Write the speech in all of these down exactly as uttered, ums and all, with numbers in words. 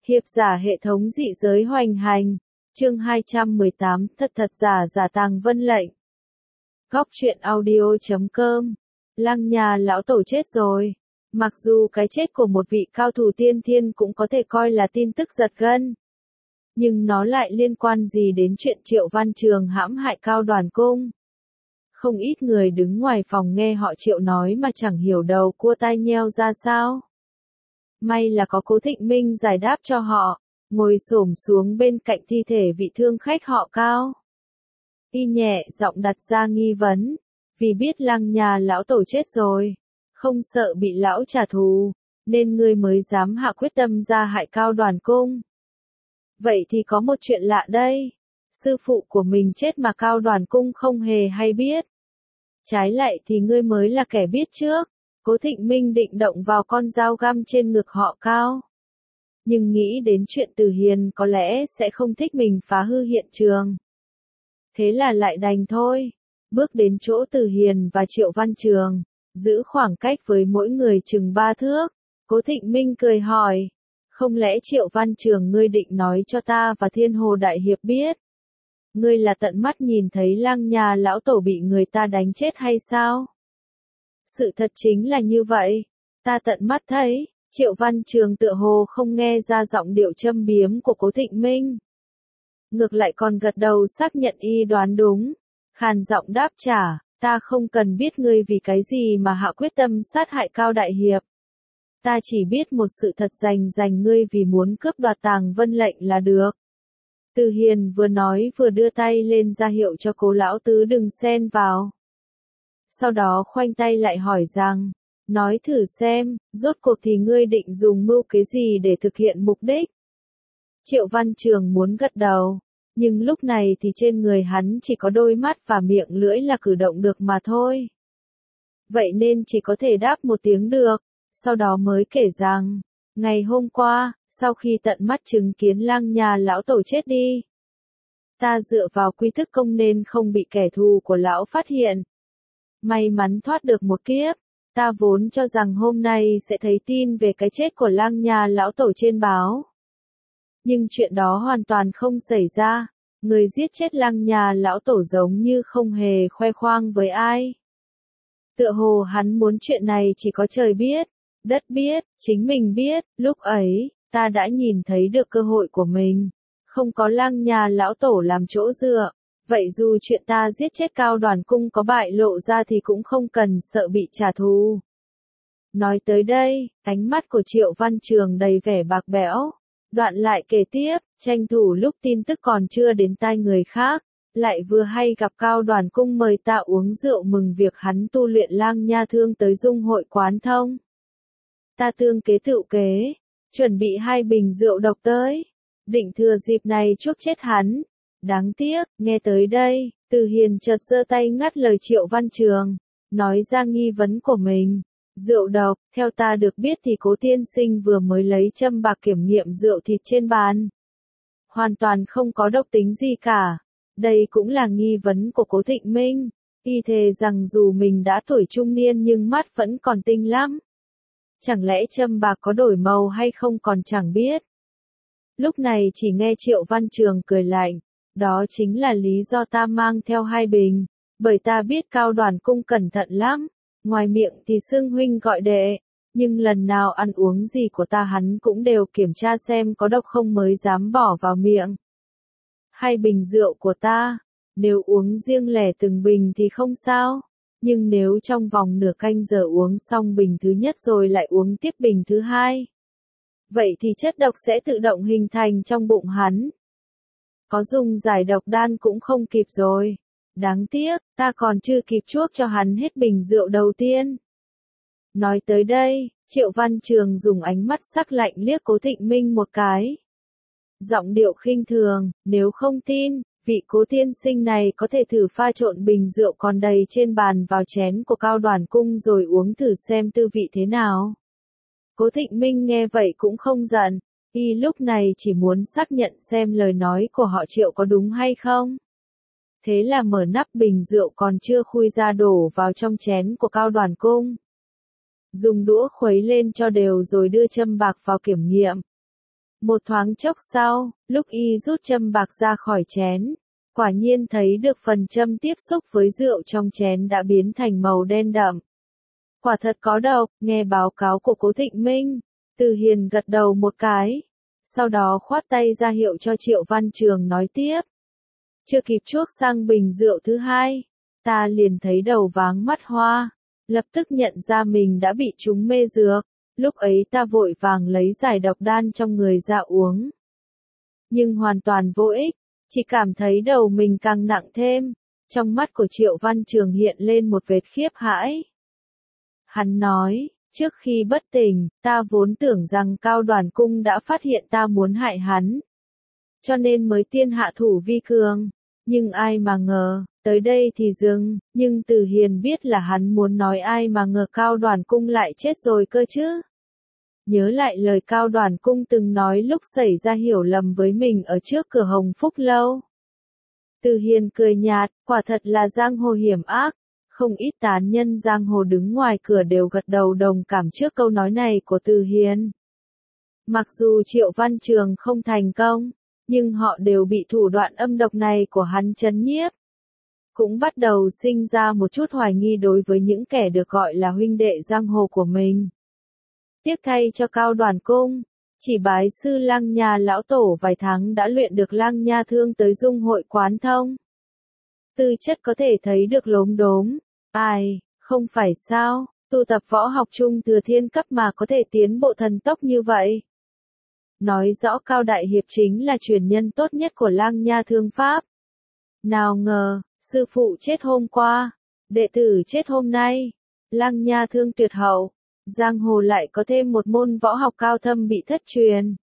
Hiệp giả hệ thống dị giới hoành hành. Chương hai trăm mười tám, thật thật giả giả tàng vân lệnh. Góc truyện audio chấm com. Lăng nhà lão tổ chết rồi. Mặc dù cái chết của một vị cao thủ tiên thiên cũng có thể coi là tin tức giật gân. Nhưng nó lại liên quan gì đến chuyện Triệu Văn Trường hãm hại Cao Đoàn Cung? Không ít người đứng ngoài phòng nghe họ Triệu nói mà chẳng hiểu đầu cua tai nheo ra sao. May là có Cố Thịnh Minh giải đáp cho họ, ngồi xổm xuống bên cạnh thi thể vị thương khách họ Cao. Y nhẹ giọng đặt ra nghi vấn, vì biết Lăng nhà lão tổ chết rồi, không sợ bị lão trả thù, nên ngươi mới dám hạ quyết tâm ra hại Cao Đoàn Cung. Vậy thì có một chuyện lạ đây, sư phụ của mình chết mà Cao Đoàn Cung không hề hay biết. Trái lại thì ngươi mới là kẻ biết trước. Cố Thịnh Minh định động vào con dao găm trên ngực họ Cao. Nhưng nghĩ đến chuyện Từ Hiền có lẽ sẽ không thích mình phá hư hiện trường. Thế là lại đành thôi. Bước đến chỗ Từ Hiền và Triệu Văn Trường, giữ khoảng cách với mỗi người chừng ba thước. Cố Thịnh Minh cười hỏi, không lẽ Triệu Văn Trường ngươi định nói cho ta và Thiên Hồ Đại Hiệp biết? Ngươi là tận mắt nhìn thấy Lăng nhà lão tổ bị người ta đánh chết hay sao? Sự thật chính là như vậy, ta tận mắt thấy. Triệu Văn Trường tựa hồ không nghe ra giọng điệu châm biếm của Cố Thịnh Minh. Ngược lại còn gật đầu xác nhận y đoán đúng, khàn giọng đáp trả, ta không cần biết ngươi vì cái gì mà hạ quyết tâm sát hại Cao Đại Hiệp. Ta chỉ biết một sự thật rành rành ngươi vì muốn cướp đoạt tàng vân lệnh là được. Từ Hiền vừa nói vừa đưa tay lên ra hiệu cho Cố lão tứ đừng xen vào. Sau đó khoanh tay lại hỏi rằng, nói thử xem, rốt cuộc thì ngươi định dùng mưu kế gì để thực hiện mục đích? Triệu Văn Trường muốn gật đầu, nhưng lúc này thì trên người hắn chỉ có đôi mắt và miệng lưỡi là cử động được mà thôi. Vậy nên chỉ có thể đáp một tiếng được, sau đó mới kể rằng, ngày hôm qua, sau khi tận mắt chứng kiến Lăng nhà lão tổ chết đi, ta dựa vào quy thức công nên không bị kẻ thù của lão phát hiện. May mắn thoát được một kiếp, ta vốn cho rằng hôm nay sẽ thấy tin về cái chết của Lăng nhà lão tổ trên báo. Nhưng chuyện đó hoàn toàn không xảy ra, người giết chết Lăng nhà lão tổ giống như không hề khoe khoang với ai. Tựa hồ hắn muốn chuyện này chỉ có trời biết, đất biết, chính mình biết, lúc ấy, ta đã nhìn thấy được cơ hội của mình, không có Lăng nhà lão tổ làm chỗ dựa. Vậy dù chuyện ta giết chết Cao Đoàn Cung có bại lộ ra thì cũng không cần sợ bị trả thù. Nói tới đây, ánh mắt của Triệu Văn Trường đầy vẻ bạc bẽo. Đoạn lại kể tiếp, tranh thủ lúc tin tức còn chưa đến tai người khác, lại vừa hay gặp Cao Đoàn Cung mời ta uống rượu mừng việc hắn tu luyện lang nha thương tới dung hội quán thông. Ta tương kế tự kế, chuẩn bị hai bình rượu độc tới, định thừa dịp này chuốc chết hắn. Đáng tiếc, nghe tới đây, Từ Hiền chợt giơ tay ngắt lời Triệu Văn Trường, nói ra nghi vấn của mình. Rượu độc, theo ta được biết thì Cố tiên sinh vừa mới lấy châm bạc kiểm nghiệm rượu thịt trên bàn. Hoàn toàn không có độc tính gì cả. Đây cũng là nghi vấn của Cố Thịnh Minh. Y thề rằng dù mình đã tuổi trung niên nhưng mắt vẫn còn tinh lắm. Chẳng lẽ châm bạc có đổi màu hay không còn chẳng biết. Lúc này chỉ nghe Triệu Văn Trường cười lạnh. Đó chính là lý do ta mang theo hai bình, bởi ta biết Cao Đoàn Cung cẩn thận lắm, ngoài miệng thì xưng huynh gọi đệ, nhưng lần nào ăn uống gì của ta hắn cũng đều kiểm tra xem có độc không mới dám bỏ vào miệng. Hai bình rượu của ta, nếu uống riêng lẻ từng bình thì không sao, nhưng nếu trong vòng nửa canh giờ uống xong bình thứ nhất rồi lại uống tiếp bình thứ hai, vậy thì chất độc sẽ tự động hình thành trong bụng hắn. Có dùng giải độc đan cũng không kịp rồi. Đáng tiếc, ta còn chưa kịp chuốc cho hắn hết bình rượu đầu tiên. Nói tới đây, Triệu Văn Trường dùng ánh mắt sắc lạnh liếc Cố Thịnh Minh một cái. Giọng điệu khinh thường, nếu không tin, vị Cố tiên sinh này có thể thử pha trộn bình rượu còn đầy trên bàn vào chén của Cao Đoàn Cung rồi uống thử xem tư vị thế nào. Cố Thịnh Minh nghe vậy cũng không giận. Y lúc này chỉ muốn xác nhận xem lời nói của họ Triệu có đúng hay không. Thế là mở nắp bình rượu còn chưa khui ra đổ vào trong chén của Cao Đoàn Cung. Dùng đũa khuấy lên cho đều rồi đưa châm bạc vào kiểm nghiệm. Một thoáng chốc sau, lúc y rút châm bạc ra khỏi chén, quả nhiên thấy được phần châm tiếp xúc với rượu trong chén đã biến thành màu đen đậm. Quả thật có độc, nghe báo cáo của Cố Thịnh Minh, Từ Hiền gật đầu một cái, sau đó khoát tay ra hiệu cho Triệu Văn Trường nói tiếp. Chưa kịp chuốc sang bình rượu thứ hai, ta liền thấy đầu váng mắt hoa, lập tức nhận ra mình đã bị trúng mê dược, lúc ấy ta vội vàng lấy giải độc đan trong người ra uống. Nhưng hoàn toàn vô ích, chỉ cảm thấy đầu mình càng nặng thêm, trong mắt của Triệu Văn Trường hiện lên một vệt khiếp hãi. Hắn nói, trước khi bất tỉnh, ta vốn tưởng rằng Cao Đoàn Cung đã phát hiện ta muốn hại hắn, cho nên mới tiên hạ thủ vi cường, nhưng ai mà ngờ, tới đây thì dừng, nhưng Từ Hiền biết là hắn muốn nói ai mà ngờ Cao Đoàn Cung lại chết rồi cơ chứ. Nhớ lại lời Cao Đoàn Cung từng nói lúc xảy ra hiểu lầm với mình ở trước cửa Hồng Phúc Lâu. Từ Hiền cười nhạt, quả thật là giang hồ hiểm ác, không ít tán nhân giang hồ đứng ngoài cửa đều gật đầu đồng cảm trước câu nói này của Từ Hiền. Mặc dù Triệu Văn Trường không thành công, nhưng họ đều bị thủ đoạn âm độc này của hắn chấn nhiếp. Cũng bắt đầu sinh ra một chút hoài nghi đối với những kẻ được gọi là huynh đệ giang hồ của mình. Tiếc thay cho Cao Đoàn Cung, chỉ bái sư Lăng Nha lão tổ vài tháng đã luyện được Lăng Nha thương tới dung hội quán thông. Tư chất có thể thấy được lốm đốm, ai, không phải sao, tu tập võ học trung thừa thiên cấp mà có thể tiến bộ thần tốc như vậy. Nói rõ Cao Đại Hiệp chính là truyền nhân tốt nhất của Lăng Nha thương pháp. Nào ngờ, sư phụ chết hôm qua, đệ tử chết hôm nay, Lăng Nha thương tuyệt hậu, giang hồ lại có thêm một môn võ học cao thâm bị thất truyền.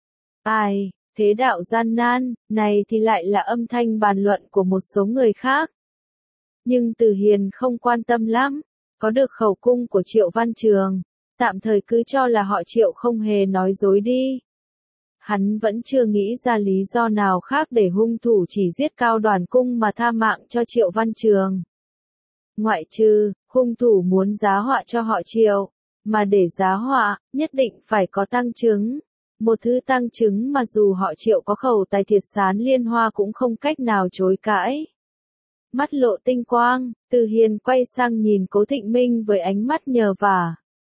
Ai, thế đạo gian nan, này thì lại là âm thanh bàn luận của một số người khác. Nhưng Từ Hiền không quan tâm lắm, có được khẩu cung của Triệu Văn Trường, tạm thời cứ cho là họ Triệu không hề nói dối đi. Hắn vẫn chưa nghĩ ra lý do nào khác để hung thủ chỉ giết Cao Đoàn Cung mà tha mạng cho Triệu Văn Trường. Ngoại trừ, hung thủ muốn giá họa cho họ Triệu, mà để giá họa, nhất định phải có tăng chứng. Một thứ tăng chứng mà dù họ Triệu có khẩu tài thiệt sán liên hoa cũng không cách nào chối cãi. Mắt lộ tinh quang, Từ Hiền quay sang nhìn Cố Thịnh Minh với ánh mắt nhờ vả.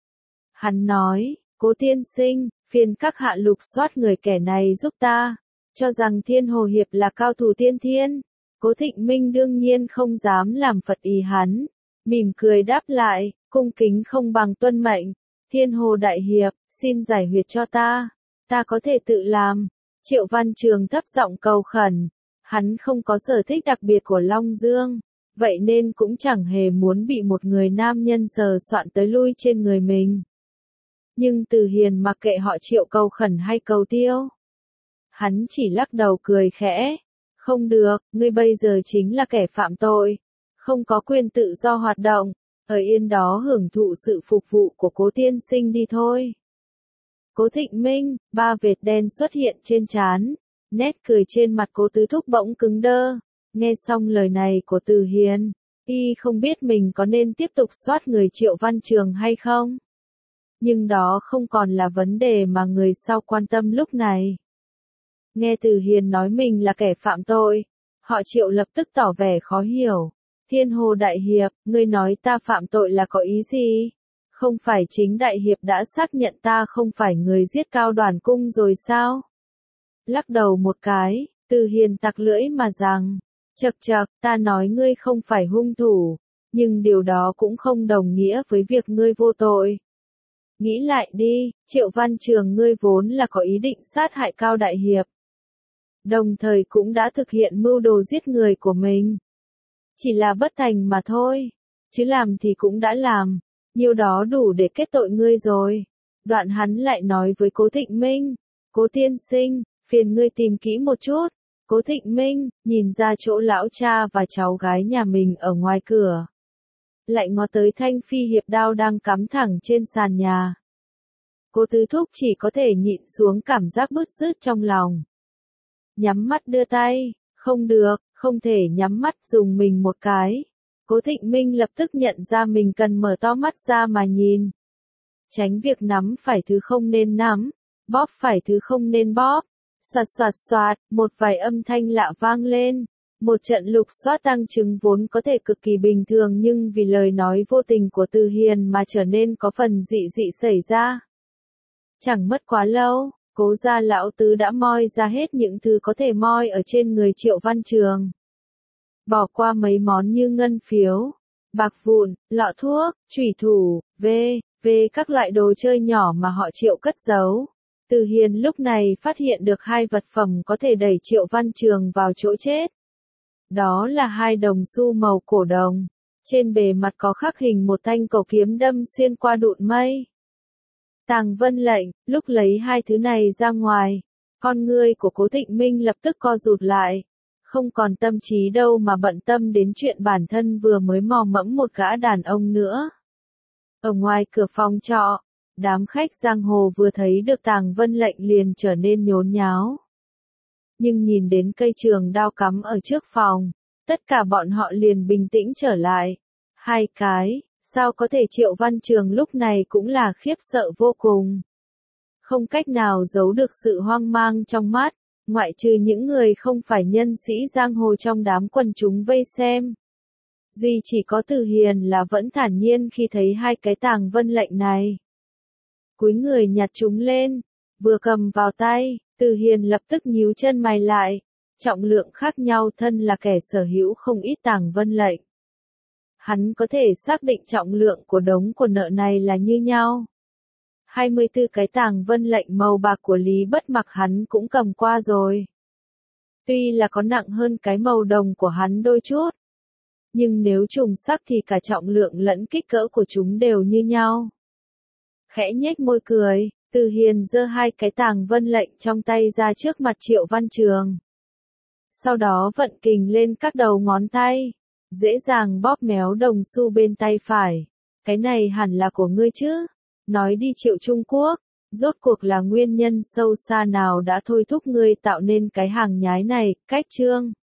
Hắn nói, Cố tiên sinh, phiền các hạ lục soát người kẻ này giúp ta, cho rằng Thiên Hồ Hiệp là cao thủ tiên thiên. Cố Thịnh Minh đương nhiên không dám làm phật ý hắn, mỉm cười đáp lại, cung kính không bằng tuân mệnh, Thiên Hồ Đại Hiệp, xin giải huyệt cho ta, ta có thể tự làm. Triệu Văn Trường thấp giọng cầu khẩn, hắn không có sở thích đặc biệt của Long Dương, vậy nên cũng chẳng hề muốn bị một người nam nhân sờ soạn tới lui trên người mình. Nhưng Từ Hiền mặc kệ họ Triệu cầu khẩn hay cầu tiêu. Hắn chỉ lắc đầu cười khẽ, không được, ngươi bây giờ chính là kẻ phạm tội, không có quyền tự do hoạt động, ở yên đó hưởng thụ sự phục vụ của Cố tiên sinh đi thôi. Cố Thịnh Minh, ba vệt đen xuất hiện trên trán, nét cười trên mặt Cố Tứ Thúc bỗng cứng đơ, nghe xong lời này của Từ Hiền, y không biết mình có nên tiếp tục soát người Triệu Văn Trường hay không. Nhưng đó không còn là vấn đề mà người sau quan tâm lúc này. Nghe Từ Hiền nói mình là kẻ phạm tội, họ Triệu lập tức tỏ vẻ khó hiểu. Thiên Hồ Đại Hiệp, ngươi nói ta phạm tội là có ý gì? Không phải chính Đại Hiệp đã xác nhận ta không phải người giết Cao Đoàn Cung rồi sao? Lắc đầu một cái, Từ Hiền tặc lưỡi mà rằng, chậc chậc, ta nói ngươi không phải hung thủ, nhưng điều đó cũng không đồng nghĩa với việc ngươi vô tội. Nghĩ lại đi, Triệu Văn Trường ngươi vốn là có ý định sát hại Cao Đại Hiệp. Đồng thời cũng đã thực hiện mưu đồ giết người của mình. Chỉ là bất thành mà thôi, chứ làm thì cũng đã làm, nhiêu đó đủ để kết tội ngươi rồi. Đoạn hắn lại nói với Cố Thịnh Minh, Cố tiên sinh, phiền ngươi tìm kỹ một chút. Cố Thịnh Minh, nhìn ra chỗ lão cha và cháu gái nhà mình ở ngoài cửa. Lại ngó tới thanh phi hiệp đao đang cắm thẳng trên sàn nhà. Cố Tứ Thúc chỉ có thể nhịn xuống cảm giác bứt rứt trong lòng. Nhắm mắt đưa tay, không được, không thể nhắm mắt dùng mình một cái. Cố Thịnh Minh lập tức nhận ra mình cần mở to mắt ra mà nhìn. Tránh việc nắm phải thứ không nên nắm, bóp phải thứ không nên bóp. Soạt soạt soạt, một vài âm thanh lạ vang lên. Một trận lục soát tăng chứng vốn có thể cực kỳ bình thường nhưng vì lời nói vô tình của Từ Hiền mà trở nên có phần dị dị xảy ra. Chẳng mất quá lâu, Cố gia lão tứ đã moi ra hết những thứ có thể moi ở trên người Triệu Văn Trường. Bỏ qua mấy món như ngân phiếu, bạc vụn, lọ thuốc, chủy thủ, vê, vê các loại đồ chơi nhỏ mà họ Triệu cất giấu. Từ Hiền lúc này phát hiện được hai vật phẩm có thể đẩy Triệu Văn Trường vào chỗ chết. Đó là hai đồng xu màu cổ đồng. Trên bề mặt có khắc hình một thanh cầu kiếm đâm xuyên qua đụn mây. Tàng Vân Lệnh, lúc lấy hai thứ này ra ngoài, con ngươi của Cố Thịnh Minh lập tức co rụt lại. Không còn tâm trí đâu mà bận tâm đến chuyện bản thân vừa mới mò mẫm một gã đàn ông nữa. Ở ngoài cửa phòng trọ, đám khách giang hồ vừa thấy được Tàng Vân Lệnh liền trở nên nhốn nháo. Nhưng nhìn đến cây trường đao cắm ở trước phòng, tất cả bọn họ liền bình tĩnh trở lại. Hai cái, sao có thể Triệu Văn Trường lúc này cũng là khiếp sợ vô cùng. Không cách nào giấu được sự hoang mang trong mắt, ngoại trừ những người không phải nhân sĩ giang hồ trong đám quần chúng vây xem. Duy chỉ có Từ Hiền là vẫn thản nhiên khi thấy hai cái Tàng Vân Lệnh này. Cúi người nhặt chúng lên, vừa cầm vào tay, Từ Hiền lập tức nhíu chân mày lại. Trọng lượng khác nhau thân là kẻ sở hữu không ít Tàng Vân Lệnh. Hắn có thể xác định trọng lượng của đống của nợ này là như nhau. hai mươi tư cái Tàng Vân Lệnh màu bạc của Lý Bất Mặc hắn cũng cầm qua rồi. Tuy là có nặng hơn cái màu đồng của hắn đôi chút. Nhưng nếu trùng sắc thì cả trọng lượng lẫn kích cỡ của chúng đều như nhau. Khẽ nhếch môi cười, Từ Hiền giơ hai cái Tàng Vân Lệnh trong tay ra trước mặt Triệu Văn Trường. Sau đó vận kình lên các đầu ngón tay, dễ dàng bóp méo đồng xu bên tay phải. Cái này hẳn là của ngươi chứ? Nói đi Triệu Trung Quốc, rốt cuộc là nguyên nhân sâu xa nào đã thôi thúc ngươi tạo nên cái hàng nhái này, cách chương.